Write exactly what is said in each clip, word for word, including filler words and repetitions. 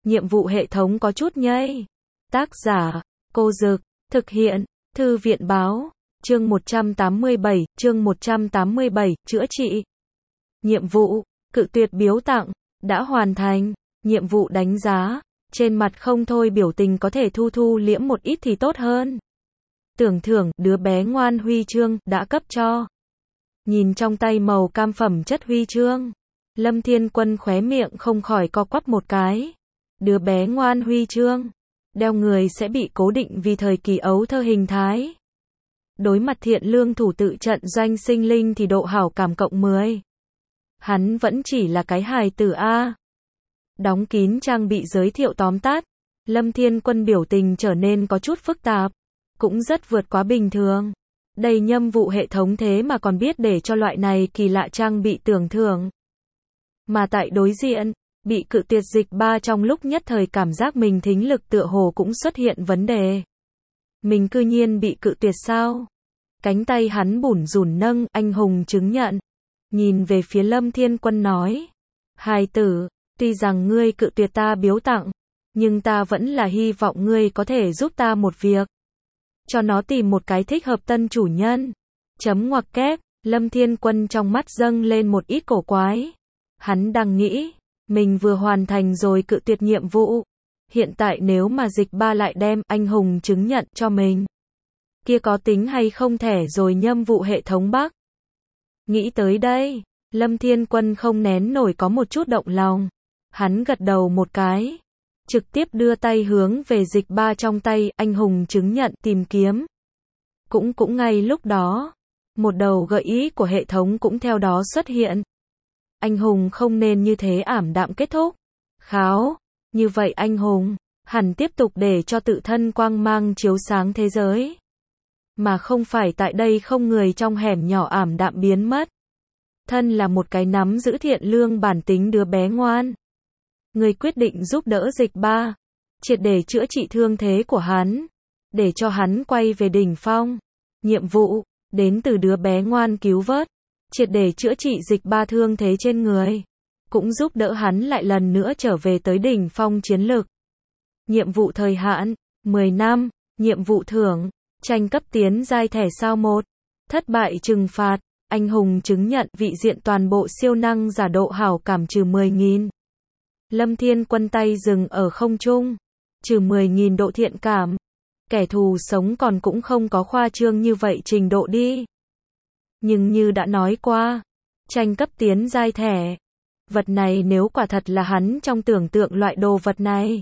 nhiệm vụ hệ thống có chút nhây. Tác giả, Cô Dực, thực hiện, Thư viện báo, chương một trăm tám mươi bảy, chương một trăm tám mươi bảy, chữa trị. Nhiệm vụ, cự tuyệt biếu tặng, đã hoàn thành, nhiệm vụ đánh giá, trên mặt không thôi biểu tình có thể thu thu liễm một ít thì tốt hơn. Tưởng thưởng, đứa bé ngoan huy chương, đã cấp cho. Nhìn trong tay màu cam phẩm chất huy chương, Lâm Thiên Quân khóe miệng không khỏi co quắp một cái. Đứa bé ngoan huy chương, đeo người sẽ bị cố định vì thời kỳ ấu thơ hình thái. Đối mặt thiện lương thủ tự trận doanh sinh linh thì độ hảo cảm cộng mười. Hắn vẫn chỉ là cái hài tử A. Đóng kín trang bị giới thiệu tóm tắt, Lâm Thiên Quân biểu tình trở nên có chút phức tạp, cũng rất vượt quá bình thường. Đây nhiệm vụ hệ thống thế mà còn biết để cho loại này kỳ lạ trang bị tưởng thưởng. Mà tại đối diện, bị cự tuyệt dịch ba trong lúc nhất thời cảm giác mình thính lực tựa hồ cũng xuất hiện vấn đề. Mình cư nhiên bị cự tuyệt sao? Cánh tay hắn bủn rủn nâng, anh hùng chứng nhận. Nhìn về phía Lâm Thiên Quân nói. Hài tử, tuy rằng ngươi cự tuyệt ta biếu tặng, nhưng ta vẫn là hy vọng ngươi có thể giúp ta một việc. Cho nó tìm một cái thích hợp tân chủ nhân. Chấm ngoặc kép, Lâm Thiên Quân trong mắt dâng lên một ít cổ quái. Hắn đang nghĩ, mình vừa hoàn thành rồi cự tuyệt nhiệm vụ. Hiện tại nếu mà dịch ba lại đem anh hùng chứng nhận cho mình, kia có tính hay không thẻ rồi nhiệm vụ hệ thống Bắc. Nghĩ tới đây, Lâm Thiên Quân không nén nổi có một chút động lòng. Hắn gật đầu một cái, trực tiếp đưa tay hướng về dịch ba trong tay, anh hùng chứng nhận tìm kiếm. Cũng cũng ngay lúc đó, một đầu gợi ý của hệ thống cũng theo đó xuất hiện. Anh hùng không nên như thế ảm đạm kết thúc. Kháo, như vậy anh hùng, hẳn tiếp tục để cho tự thân quang mang chiếu sáng thế giới. Mà không phải tại đây không người trong hẻm nhỏ ảm đạm biến mất. Thân là một cái nắm giữ thiện lương bản tính đứa bé ngoan. Người quyết định giúp đỡ dịch ba, triệt để chữa trị thương thế của hắn, để cho hắn quay về đỉnh phong. Nhiệm vụ, đến từ đứa bé ngoan cứu vớt, triệt để chữa trị dịch ba thương thế trên người, cũng giúp đỡ hắn lại lần nữa trở về tới đỉnh phong chiến lực. Nhiệm vụ thời hạn, mười năm, nhiệm vụ thưởng, tranh cấp tiến giai thẻ sao một, thất bại trừng phạt, anh hùng chứng nhận vị diện toàn bộ siêu năng giả độ hảo cảm trừ mười nghìn. Lâm Thiên Quân tay dừng ở không trung, trừ mười nghìn độ thiện cảm. Kẻ thù sống còn cũng không có khoa trương như vậy trình độ đi. Nhưng như đã nói qua, tranh cấp tiến giai thẻ, vật này nếu quả thật là hắn trong tưởng tượng loại đồ vật này,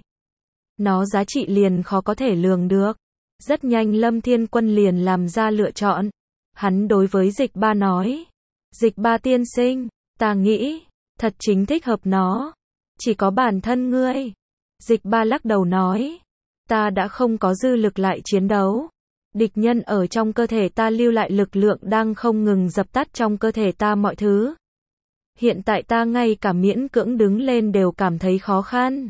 nó giá trị liền khó có thể lường được. Rất nhanh Lâm Thiên Quân liền làm ra lựa chọn. Hắn đối với dịch ba nói, dịch ba tiên sinh, ta nghĩ, thật chính thích hợp nó, chỉ có bản thân ngươi. Dịch ba lắc đầu nói, ta đã không có dư lực lại chiến đấu. Địch nhân ở trong cơ thể ta lưu lại lực lượng đang không ngừng dập tắt trong cơ thể ta mọi thứ. Hiện tại ta ngay cả miễn cưỡng đứng lên đều cảm thấy khó khăn.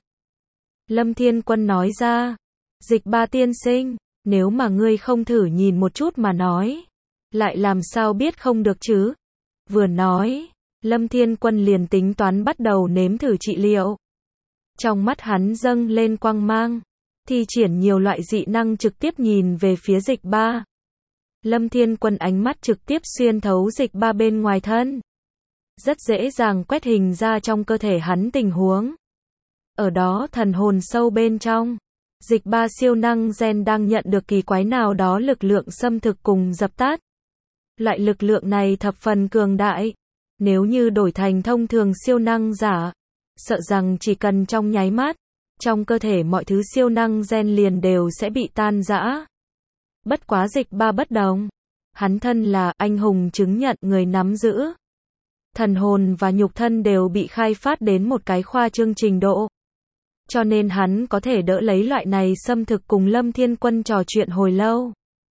Lâm Thiên Quân nói ra, dịch ba tiên sinh, nếu mà ngươi không thử nhìn một chút mà nói, lại làm sao biết không được chứ? Vừa nói, Lâm Thiên Quân liền tính toán bắt đầu nếm thử trị liệu. Trong mắt hắn dâng lên quang mang, thi triển nhiều loại dị năng trực tiếp nhìn về phía dịch ba. Lâm Thiên Quân ánh mắt trực tiếp xuyên thấu dịch ba bên ngoài thân. Rất dễ dàng quét hình ra trong cơ thể hắn tình huống. Ở đó thần hồn sâu bên trong, dịch ba siêu năng gen đang nhận được kỳ quái nào đó lực lượng xâm thực cùng dập tắt. Loại lực lượng này thập phần cường đại. Nếu như đổi thành thông thường siêu năng giả, sợ rằng chỉ cần trong nháy mắt, trong cơ thể mọi thứ siêu năng gen liền đều sẽ bị tan rã. Bất quá dịch ba bất đồng. Hắn thân là anh hùng chứng nhận người nắm giữ. Thần hồn và nhục thân đều bị khai phát đến một cái khoa trương trình độ. Cho nên hắn có thể đỡ lấy loại này xâm thực cùng Lâm Thiên Quân trò chuyện hồi lâu.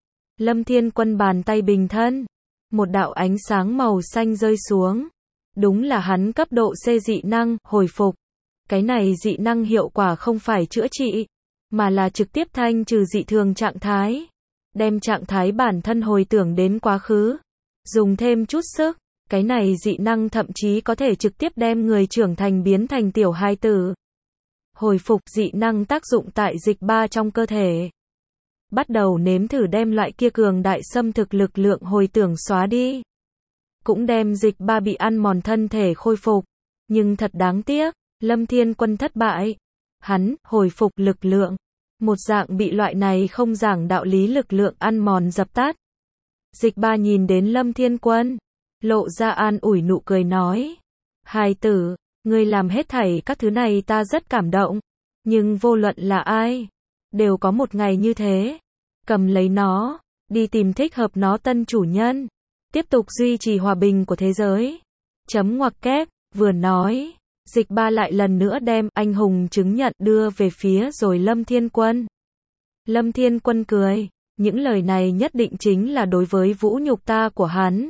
Lâm Thiên Quân bàn tay bình thân. Một đạo ánh sáng màu xanh rơi xuống. Đúng là hắn cấp độ C dị năng, hồi phục. Cái này dị năng hiệu quả không phải chữa trị, mà là trực tiếp thanh trừ dị thường trạng thái. Đem trạng thái bản thân hồi tưởng đến quá khứ. Dùng thêm chút sức, cái này dị năng thậm chí có thể trực tiếp đem người trưởng thành biến thành tiểu hài tử. hồi phục dị năng tác dụng tại dịch ba trong cơ thể. Bắt đầu nếm thử đem loại kia cường đại xâm thực lực lượng hồi tưởng xóa đi. Cũng đem dịch ba bị ăn mòn thân thể khôi phục. Nhưng thật đáng tiếc, Lâm Thiên Quân thất bại. Hắn, hồi phục lực lượng. Một dạng bị loại này không giảng đạo lý lực lượng ăn mòn dập tắt. Dịch ba nhìn đến Lâm Thiên Quân. Lộ ra an ủi nụ cười nói. Hài tử, ngươi làm hết thảy các thứ này ta rất cảm động. Nhưng vô luận là ai, đều có một ngày như thế. Cầm lấy nó, đi tìm thích hợp nó tân chủ nhân. Tiếp tục duy trì hòa bình của thế giới. Chấm ngoặc kép, vừa nói. Dịch ba lại lần nữa đem anh hùng chứng nhận đưa về phía rồi Lâm Thiên Quân. Lâm Thiên Quân cười. Những lời này nhất định chính là đối với vũ nhục ta của hắn.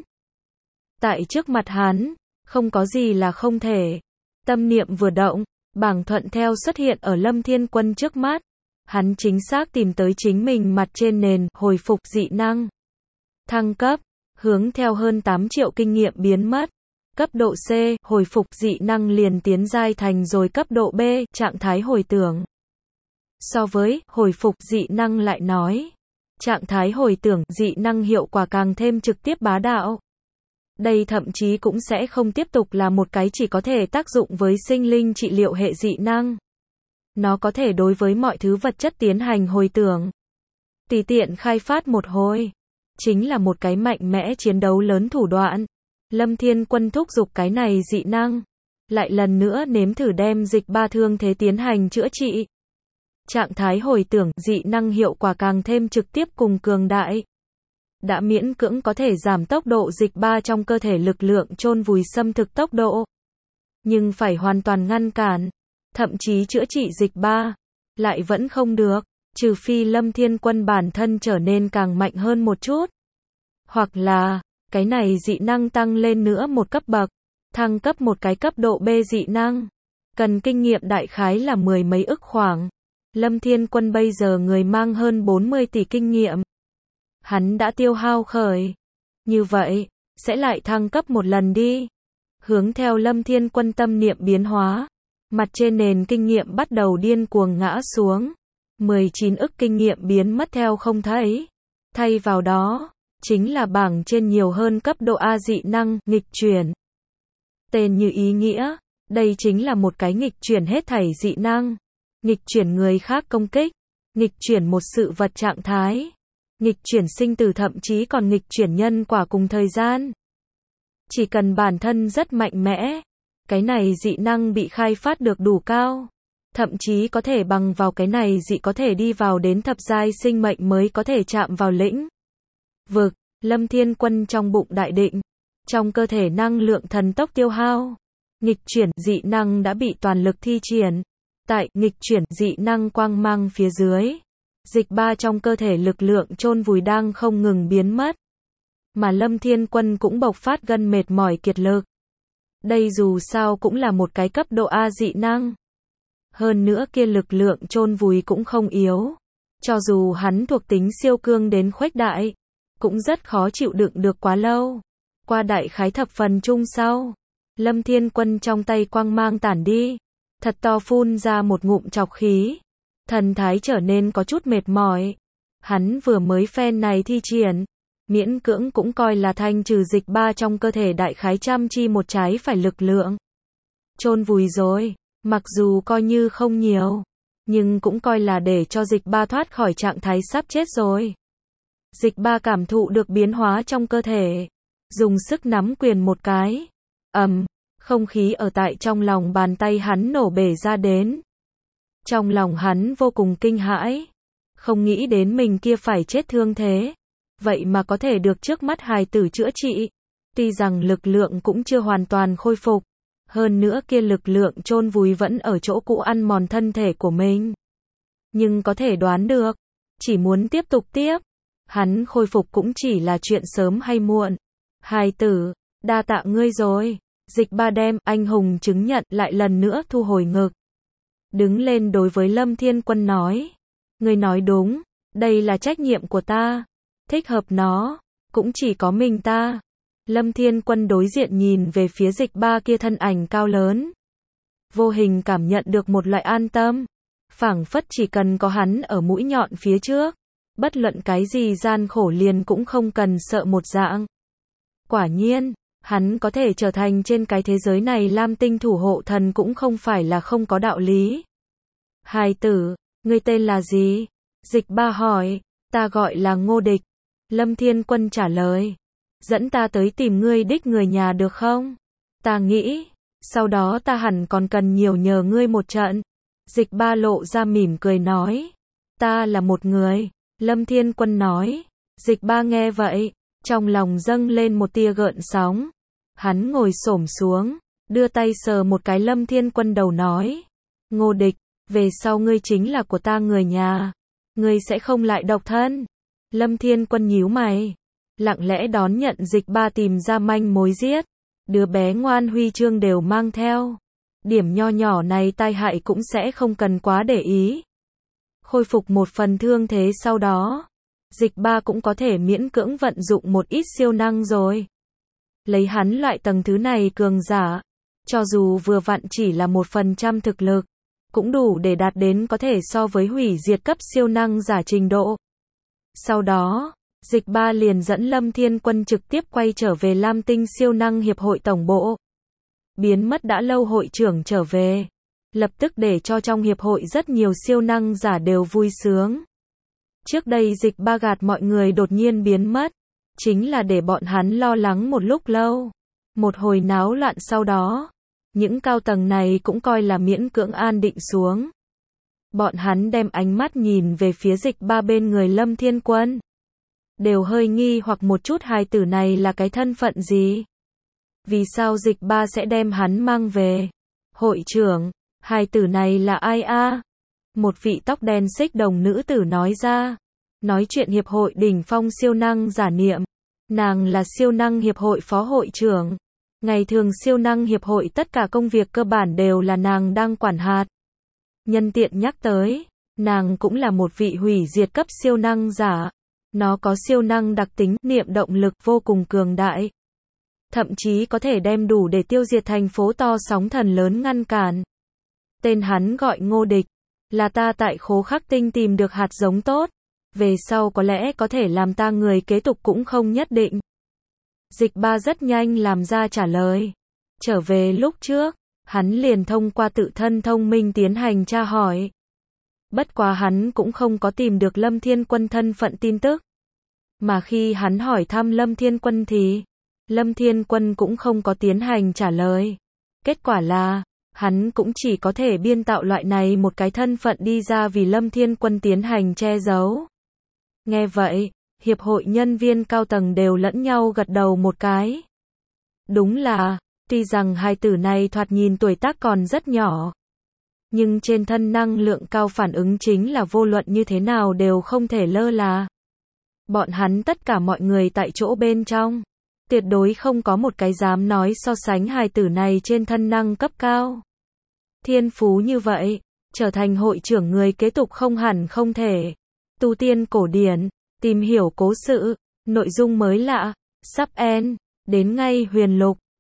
Tại trước mặt hắn, không có gì là không thể. Tâm niệm vừa động, bảng thuận theo xuất hiện ở Lâm Thiên Quân trước mắt. Hắn chính xác tìm tới chính mình mặt trên nền hồi phục dị năng. Thăng cấp, hướng theo hơn tám triệu kinh nghiệm biến mất. Cấp độ C, hồi phục dị năng liền tiến giai thành rồi cấp độ B, trạng thái hồi tưởng. So với hồi phục dị năng lại nói, trạng thái hồi tưởng dị năng hiệu quả càng thêm trực tiếp bá đạo. Đây thậm chí cũng sẽ không tiếp tục là một cái chỉ có thể tác dụng với sinh linh trị liệu hệ dị năng. Nó có thể đối với mọi thứ vật chất tiến hành hồi tưởng. Tùy tiện khai phát một hồi. Chính là một cái mạnh mẽ chiến đấu lớn thủ đoạn. Lâm Thiên Quân thúc giục cái này dị năng. Lại lần nữa nếm thử đem dịch ba thương thế tiến hành chữa trị. Trạng thái hồi tưởng dị năng hiệu quả càng thêm trực tiếp cùng cường đại. Đã miễn cưỡng có thể giảm tốc độ dịch ba trong cơ thể lực lượng chôn vùi xâm thực tốc độ. Nhưng phải hoàn toàn ngăn cản, thậm chí chữa trị dịch ba, lại vẫn không được, trừ phi Lâm Thiên Quân bản thân trở nên càng mạnh hơn một chút. Hoặc là, cái này dị năng tăng lên nữa một cấp bậc, thăng cấp một cái cấp độ B dị năng. Cần kinh nghiệm đại khái là mười mấy ức khoảng. Lâm Thiên Quân bây giờ người mang hơn bốn mươi tỷ kinh nghiệm. Hắn đã tiêu hao khởi. Như vậy, sẽ lại thăng cấp một lần đi. Hướng theo Lâm Thiên Quân tâm niệm biến hóa. Mặt trên nền kinh nghiệm bắt đầu điên cuồng ngã xuống. mười chín ức kinh nghiệm biến mất theo không thấy. Thay vào đó, chính là bảng trên nhiều hơn cấp độ A dị năng, nghịch chuyển. Tên như ý nghĩa, đây chính là một cái nghịch chuyển hết thảy dị năng. Nghịch chuyển người khác công kích. Nghịch chuyển một sự vật trạng thái. Nghịch chuyển sinh tử thậm chí còn nghịch chuyển nhân quả cùng thời gian. Chỉ cần bản thân rất mạnh mẽ, cái này dị năng bị khai phát được đủ cao, thậm chí có thể bằng vào cái này dị có thể đi vào đến thập giai sinh mệnh mới có thể chạm vào lĩnh vực. Lâm Thiên Quân trong bụng đại định, trong cơ thể năng lượng thần tốc tiêu hao, nghịch chuyển dị năng đã bị toàn lực thi triển. Tại nghịch chuyển dị năng quang mang phía dưới, dịch ba trong cơ thể lực lượng chôn vùi đang không ngừng biến mất. Mà Lâm Thiên Quân cũng bộc phát gân mệt mỏi kiệt lực. Đây dù sao cũng là một cái cấp độ A dị năng. Hơn nữa kia lực lượng chôn vùi cũng không yếu. Cho dù hắn thuộc tính siêu cương đến khuếch đại, cũng rất khó chịu đựng được quá lâu. Qua đại khái thập phần chung sau, Lâm Thiên Quân trong tay quang mang tản đi, thật to phun ra một ngụm trọc khí. Thần thái trở nên có chút mệt mỏi. Hắn vừa mới phen này thi triển, miễn cưỡng cũng coi là thanh trừ dịch ba trong cơ thể đại khái trăm chi một trái phải lực lượng. Chôn vùi rồi, mặc dù coi như không nhiều, nhưng cũng coi là để cho dịch ba thoát khỏi trạng thái sắp chết rồi. Dịch ba cảm thụ được biến hóa trong cơ thể, dùng sức nắm quyền một cái. Ầm, không khí ở tại trong lòng bàn tay hắn nổ bể ra đến. Trong lòng hắn vô cùng kinh hãi, không nghĩ đến mình kia phải chết thương thế, vậy mà có thể được trước mắt hài tử chữa trị. Tuy rằng lực lượng cũng chưa hoàn toàn khôi phục, hơn nữa kia lực lượng chôn vùi vẫn ở chỗ cũ ăn mòn thân thể của mình. Nhưng có thể đoán được, chỉ muốn tiếp tục tiếp, hắn khôi phục cũng chỉ là chuyện sớm hay muộn. Hài tử, đa tạ ngươi rồi. Dịch ba đem anh hùng chứng nhận lại lần nữa thu hồi ngực. Đứng lên đối với Lâm Thiên Quân nói. Ngươi nói đúng, đây là trách nhiệm của ta. Thích hợp nó, cũng chỉ có mình ta. Lâm Thiên Quân đối diện nhìn về phía dịch ba kia thân ảnh cao lớn. vô hình cảm nhận được một loại an tâm. Phảng phất chỉ cần có hắn ở mũi nhọn phía trước, bất luận cái gì gian khổ liền cũng không cần sợ một dạng. Quả nhiên, hắn có thể trở thành trên cái thế giới này lam tinh thủ hộ thần cũng không phải là không có đạo lý. Hài tử, ngươi tên là gì? Dịch Ba hỏi. Ta gọi là Ngô Địch. Lâm Thiên Quân trả lời. Dẫn ta tới tìm ngươi đích người nhà được không? Ta nghĩ, sau đó ta hẳn còn cần nhiều nhờ ngươi một trận. Dịch Ba lộ ra mỉm cười nói. Ta là một người. Lâm Thiên Quân nói. Dịch Ba nghe vậy, trong lòng dâng lên một tia gợn sóng. Hắn ngồi xổm xuống, đưa tay sờ một cái Lâm Thiên Quân đầu nói. Ngô Địch, về sau ngươi chính là của ta người nhà. Ngươi sẽ không lại độc thân. Lâm Thiên Quân nhíu mày, lặng lẽ đón nhận Dịch Ba tìm ra manh mối giết. Đứa bé ngoan huy chương đều mang theo. Điểm nho nhỏ này tai hại cũng sẽ không cần quá để ý. Khôi phục một phần thương thế sau đó, Dịch Ba cũng có thể miễn cưỡng vận dụng một ít siêu năng rồi. Lấy hắn loại tầng thứ này cường giả, cho dù vừa vặn chỉ là một phần trăm thực lực, cũng đủ để đạt đến có thể so với hủy diệt cấp siêu năng giả trình độ. Sau đó, Dịch Ba liền dẫn Lâm Thiên Quân trực tiếp quay trở về Lam Tinh siêu năng hiệp hội tổng bộ. Biến mất đã lâu hội trưởng trở về, lập tức để cho trong hiệp hội rất nhiều siêu năng giả đều vui sướng. Trước đây Dịch Ba gạt mọi người đột nhiên biến mất, chính là để bọn hắn lo lắng một lúc lâu. Một hồi náo loạn sau đó, những cao tầng này cũng coi là miễn cưỡng an định xuống. Bọn hắn đem ánh mắt nhìn về phía Dịch Ba bên người Lâm Thiên Quân. Đều hơi nghi hoặc một chút hài tử này là cái thân phận gì? Vì sao Dịch Ba sẽ đem hắn mang về? Hội trưởng, hài tử này là ai a? Một vị tóc đen xích đồng nữ tử nói ra. Nói chuyện hiệp hội đỉnh phong siêu năng giả niệm. Nàng là siêu năng hiệp hội phó hội trưởng. Ngày thường siêu năng hiệp hội tất cả công việc cơ bản đều là nàng đang quản hạt. Nhân tiện nhắc tới, nàng cũng là một vị hủy diệt cấp siêu năng giả. Nó có siêu năng đặc tính niệm động lực vô cùng cường đại. Thậm chí có thể đem đủ để tiêu diệt thành phố to sóng thần lớn ngăn cản. Tên hắn gọi Ngô Địch, là ta tại Khố Khắc Tinh tìm được hạt giống tốt. Về sau có lẽ có thể làm ta người kế tục cũng không nhất định. Dịch Ba rất nhanh làm ra trả lời. Trở về lúc trước, hắn liền thông qua tự thân thông minh tiến hành tra hỏi. Bất quá hắn cũng không có tìm được Lâm Thiên Quân thân phận tin tức. Mà khi hắn hỏi thăm Lâm Thiên Quân thì, Lâm Thiên Quân cũng không có tiến hành trả lời. Kết quả là, hắn cũng chỉ có thể biên tạo loại này một cái thân phận đi ra vì Lâm Thiên Quân tiến hành che giấu. Nghe vậy, hiệp hội nhân viên cao tầng đều lẫn nhau gật đầu một cái. Đúng là, tuy rằng hai tử này thoạt nhìn tuổi tác còn rất nhỏ, nhưng trên thân năng lượng cao phản ứng chính là vô luận như thế nào đều không thể lơ là. Bọn hắn tất cả mọi người tại chỗ bên trong, tuyệt đối không có một cái dám nói so sánh hài tử này trên thân năng cấp cao. Thiên phú như vậy, trở thành hội trưởng người kế tục không hẳn không thể. Tu tiên cổ điển, tìm hiểu cố sự, nội dung mới lạ, sắp end, đến ngay huyền lục.